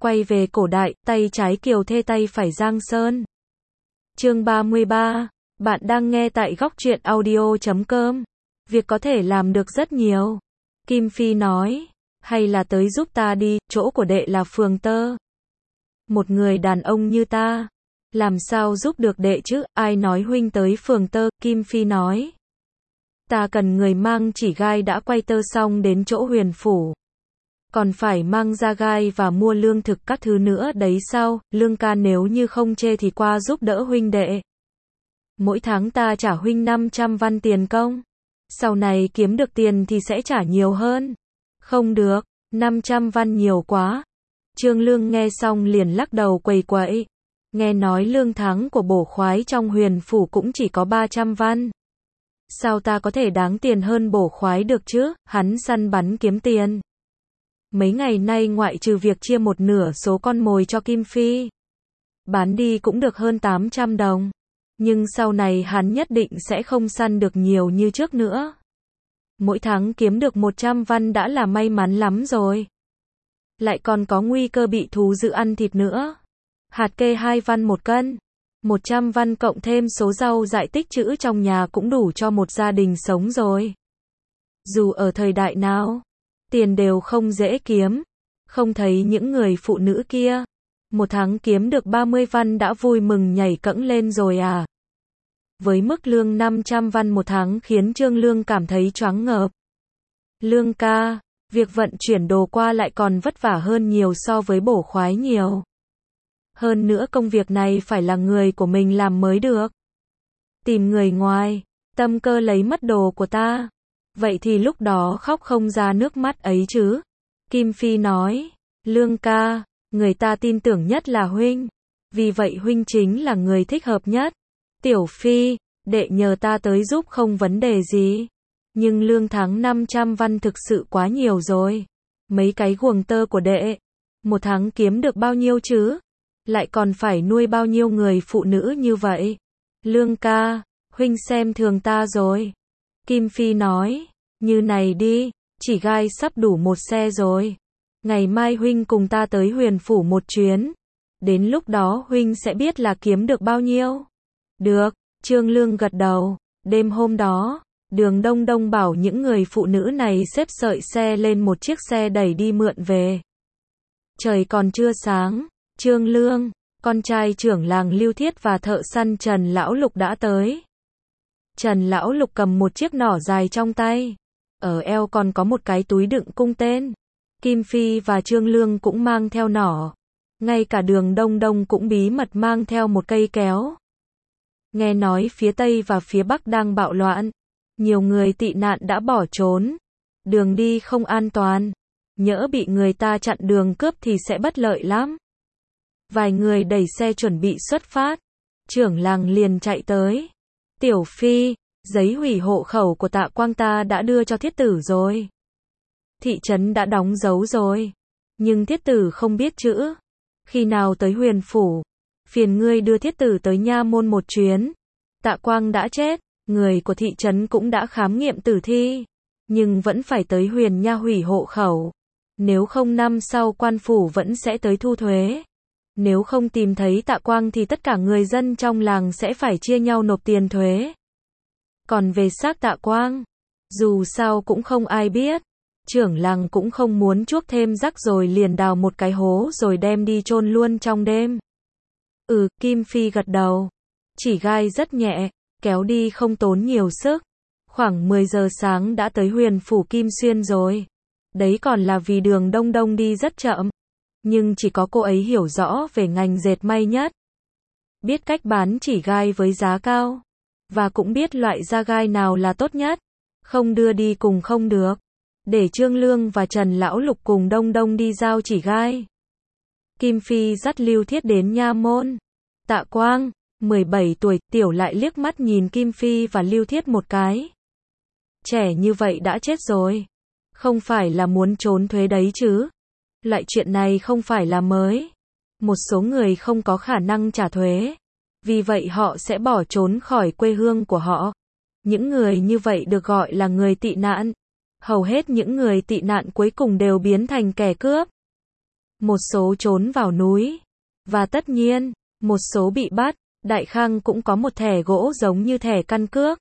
Quay về cổ đại, tay trái Kiều Thê tay phải Giang Sơn. Chương 33, bạn đang nghe tại góc truyện audio.com. Việc có thể làm được rất nhiều. Kim Phi nói, hay là tới giúp ta đi, chỗ của đệ là phường tơ. Một người đàn ông như ta, làm sao giúp được đệ chứ, ai nói huynh tới phường tơ, Kim Phi nói. Ta cần người mang chỉ gai đã quay tơ xong đến chỗ Huyền Phủ. Còn phải mang ra gai và mua lương thực các thứ nữa đấy sao, Lương ca nếu như không chê thì qua giúp đỡ huynh đệ. Mỗi tháng ta trả huynh 500 văn tiền công. Sau này kiếm được tiền thì sẽ trả nhiều hơn. Không được, 500 văn nhiều quá. Trương Lương nghe xong liền lắc đầu quầy quậy. Nghe nói lương tháng của bổ khoái trong Huyền Phủ cũng chỉ có 300 văn. Sao ta có thể đáng tiền hơn bổ khoái được chứ, hắn săn bắn kiếm tiền. Mấy ngày nay ngoại trừ việc chia một nửa số con mồi cho Kim Phi, bán đi cũng được hơn 800 đồng. Nhưng sau này hắn nhất định sẽ không săn được nhiều như trước nữa. Mỗi tháng kiếm được 100 văn đã là may mắn lắm rồi. Lại còn có nguy cơ bị thú dữ ăn thịt nữa. Hạt kê 2 văn 1 cân. 100 văn cộng thêm số rau dại tích trữ trong nhà cũng đủ cho một gia đình sống rồi. Dù ở thời đại nào, tiền đều không dễ kiếm. Không thấy những người phụ nữ kia, một tháng kiếm được 30 văn đã vui mừng nhảy cẫng lên rồi à. Với mức lương 500 văn một tháng khiến Trương Lương cảm thấy choáng ngợp. Lương ca, việc vận chuyển đồ qua lại còn vất vả hơn nhiều so với bổ khoái nhiều. Hơn nữa công việc này phải là người của mình làm mới được. Tìm người ngoài, tâm cơ lấy mất đồ của ta. Vậy thì lúc đó khóc không ra nước mắt ấy chứ. Kim Phi nói, Lương ca, người ta tin tưởng nhất là huynh. Vì vậy huynh chính là người thích hợp nhất. Tiểu Phi, đệ nhờ ta tới giúp không vấn đề gì. Nhưng lương tháng 500 văn thực sự quá nhiều rồi. Mấy cái guồng tơ của đệ, một tháng kiếm được bao nhiêu chứ? Lại còn phải nuôi bao nhiêu người phụ nữ như vậy? Lương ca, huynh xem thường ta rồi. Kim Phi nói, như này đi, chỉ gai sắp đủ một xe rồi. Ngày mai huynh cùng ta tới Huyền Phủ một chuyến. Đến lúc đó huynh sẽ biết là kiếm được bao nhiêu. Được, Trương Lương gật đầu. Đêm hôm đó, Đường Đông Đông bảo những người phụ nữ này xếp sợi xe lên một chiếc xe đẩy đi mượn về. Trời còn chưa sáng, Trương Lương, con trai trưởng làng Lưu Thiết và thợ săn Trần Lão Lục đã tới. Trần Lão Lục cầm một chiếc nỏ dài trong tay. Ở eo còn có một cái túi đựng cung tên. Kim Phi và Trương Lương cũng mang theo nỏ. Ngay cả Đường Đông Đông cũng bí mật mang theo một cây kéo. Nghe nói phía Tây và phía Bắc đang bạo loạn. Nhiều người tị nạn đã bỏ trốn. Đường đi không an toàn. Nhỡ bị người ta chặn đường cướp thì sẽ bất lợi lắm. Vài người đẩy xe chuẩn bị xuất phát. Trưởng làng liền chạy tới. Tiểu Phi, giấy hủy hộ khẩu của Tạ Quang ta đã đưa cho thiết tử rồi. Thị trấn đã đóng dấu rồi. Nhưng thiết tử không biết chữ. Khi nào tới Huyền Phủ, phiền ngươi đưa thiết tử tới nha môn một chuyến. Tạ Quang đã chết, người của thị trấn cũng đã khám nghiệm tử thi. Nhưng vẫn phải tới Huyền Nha hủy hộ khẩu. Nếu không năm sau quan phủ vẫn sẽ tới thu thuế. Nếu không tìm thấy Tạ Quang thì tất cả người dân trong làng sẽ phải chia nhau nộp tiền thuế. Còn về xác Tạ Quang, dù sao cũng không ai biết. Trưởng làng cũng không muốn chuốc thêm rắc rồi liền đào một cái hố rồi đem đi chôn luôn trong đêm. Kim Phi gật đầu. Chỉ gai rất nhẹ, kéo đi không tốn nhiều sức. Khoảng 10 giờ sáng đã tới Huyền Phủ Kim Xuyên rồi. Đấy còn là vì Đường Đông Đông đi rất chậm. Nhưng chỉ có cô ấy hiểu rõ về ngành dệt may nhất. Biết cách bán chỉ gai với giá cao. Và cũng biết loại da gai nào là tốt nhất. Không đưa đi cùng không được. Để Trương Lương và Trần Lão Lục cùng Đông Đông đi giao chỉ gai. Kim Phi dắt Lưu Thiết đến nha môn. Tạ Quang, 17 tuổi, tiểu lại liếc mắt nhìn Kim Phi và Lưu Thiết một cái. Trẻ như vậy đã chết rồi. Không phải là muốn trốn thuế đấy chứ. Loại chuyện này không phải là mới. Một số người không có khả năng trả thuế. Vì vậy họ sẽ bỏ trốn khỏi quê hương của họ. Những người như vậy được gọi là người tị nạn. Hầu hết những người tị nạn cuối cùng đều biến thành kẻ cướp. một số trốn vào núi. Và tất nhiên, một số bị bắt. Đại Khang cũng có một thẻ gỗ giống như thẻ căn cước.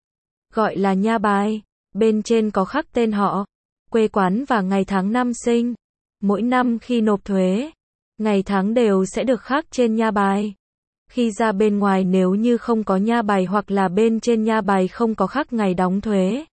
Gọi là nha bài. Bên trên có khắc tên họ, quê quán và ngày tháng năm sinh. Mỗi năm khi nộp thuế, ngày tháng đều sẽ được khắc trên nha bài. Khi ra bên ngoài nếu như không có nha bài hoặc là bên trên nha bài không có khắc ngày đóng thuế,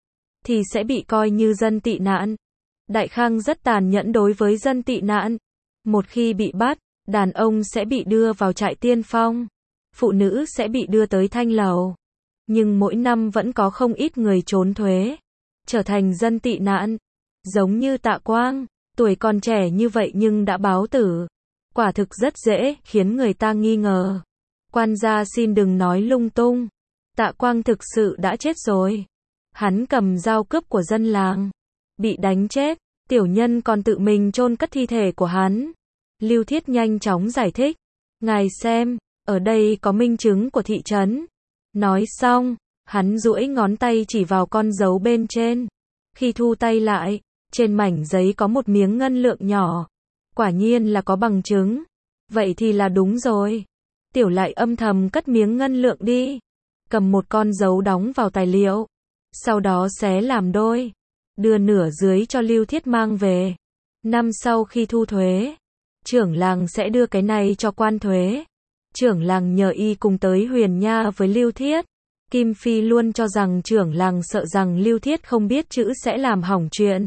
thì sẽ bị coi như dân tị nạn. Đại Khang rất tàn nhẫn đối với dân tị nạn. Một khi bị bắt, đàn ông sẽ bị đưa vào trại tiên phong, phụ nữ sẽ bị đưa tới thanh lầu. Nhưng mỗi năm vẫn có không ít người trốn thuế, trở thành dân tị nạn. Giống như Tạ Quang, tuổi còn trẻ như vậy nhưng đã báo tử. Quả thực rất dễ khiến người ta nghi ngờ. Quan gia xin đừng nói lung tung. Tạ Quang thực sự đã chết rồi. Hắn cầm dao cướp của dân làng, bị đánh chết. Tiểu nhân còn tự mình chôn cất thi thể của hắn. Lưu Thiết nhanh chóng giải thích. Ngài xem, ở đây có minh chứng của thị trấn. Nói xong, hắn duỗi ngón tay chỉ vào con dấu bên trên. Khi thu tay lại, trên mảnh giấy có một miếng ngân lượng nhỏ. Quả nhiên là có bằng chứng. Vậy thì là đúng rồi. Tiểu Lại âm thầm cất miếng ngân lượng đi, cầm một con dấu đóng vào tài liệu, sau đó xé làm đôi, đưa nửa dưới cho Lưu Thiết mang về. Năm sau khi thu thuế, trưởng làng sẽ đưa cái này cho quan thuế. Trưởng làng nhờ y cùng tới Huyền Nha với Lưu Thiết. Kim Phi luôn cho rằng trưởng làng sợ rằng Lưu Thiết không biết chữ sẽ làm hỏng chuyện.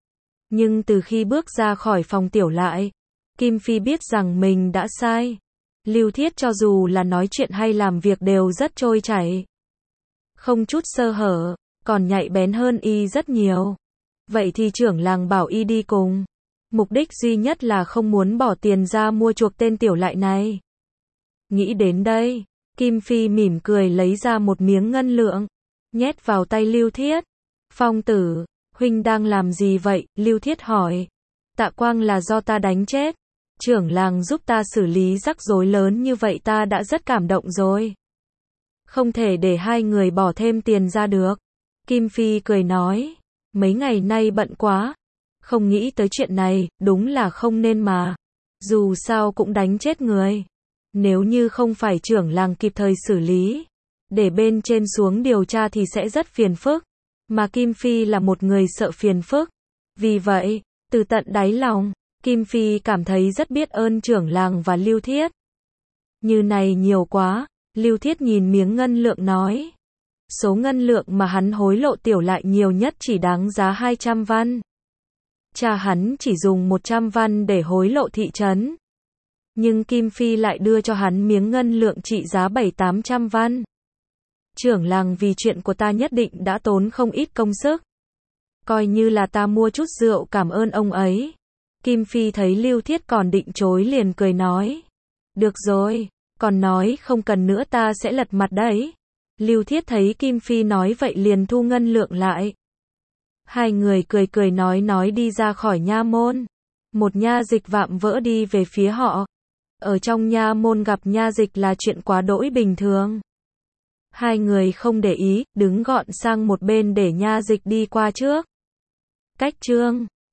Nhưng từ khi bước ra khỏi phòng Tiểu Lại, Kim Phi biết rằng mình đã sai. Lưu Thiết cho dù là nói chuyện hay làm việc đều rất trôi chảy, không chút sơ hở, còn nhạy bén hơn y rất nhiều. Vậy thì trưởng làng bảo y đi cùng. Mục đích duy nhất là không muốn bỏ tiền ra mua chuộc tên Tiểu Lại này. Nghĩ đến đây, Kim Phi mỉm cười lấy ra một miếng ngân lượng, nhét vào tay Lưu Thiết. Phong tử, huynh đang làm gì vậy? Lưu Thiết hỏi. Tạ Quang là do ta đánh chết. Trưởng làng giúp ta xử lý rắc rối lớn như vậy ta đã rất cảm động rồi. Không thể để hai người bỏ thêm tiền ra được. Kim Phi cười nói. Mấy ngày nay bận quá, không nghĩ tới chuyện này, đúng là không nên mà. Dù sao cũng đánh chết người. Nếu như không phải trưởng làng kịp thời xử lý, để bên trên xuống điều tra thì sẽ rất phiền phức. Mà Kim Phi là một người sợ phiền phức. Vì vậy, từ tận đáy lòng, Kim Phi cảm thấy rất biết ơn trưởng làng và Lưu Thiết. Như này nhiều quá, Lưu Thiết nhìn miếng ngân lượng nói. Số ngân lượng mà hắn hối lộ Tiểu Lại nhiều nhất chỉ đáng giá 200 văn. Cha hắn chỉ dùng 100 văn để hối lộ thị trấn. Nhưng Kim Phi lại đưa cho hắn miếng ngân lượng trị giá 700-800 văn. Trưởng làng vì chuyện của ta nhất định đã tốn không ít công sức. Coi như là ta mua chút rượu cảm ơn ông ấy. Kim Phi thấy Lưu Thiết còn định chối liền cười nói. Được rồi, còn nói không cần nữa ta sẽ lật mặt đấy. Lưu Thiết thấy Kim Phi nói vậy liền thu ngân lượng lại. Hai người cười cười nói đi ra khỏi nha môn. Một nha dịch vạm vỡ đi về phía họ. Ở trong nha môn gặp nha dịch là chuyện quá đỗi bình thường. Hai người không để ý, đứng gọn sang một bên để nha dịch đi qua trước. Cách chương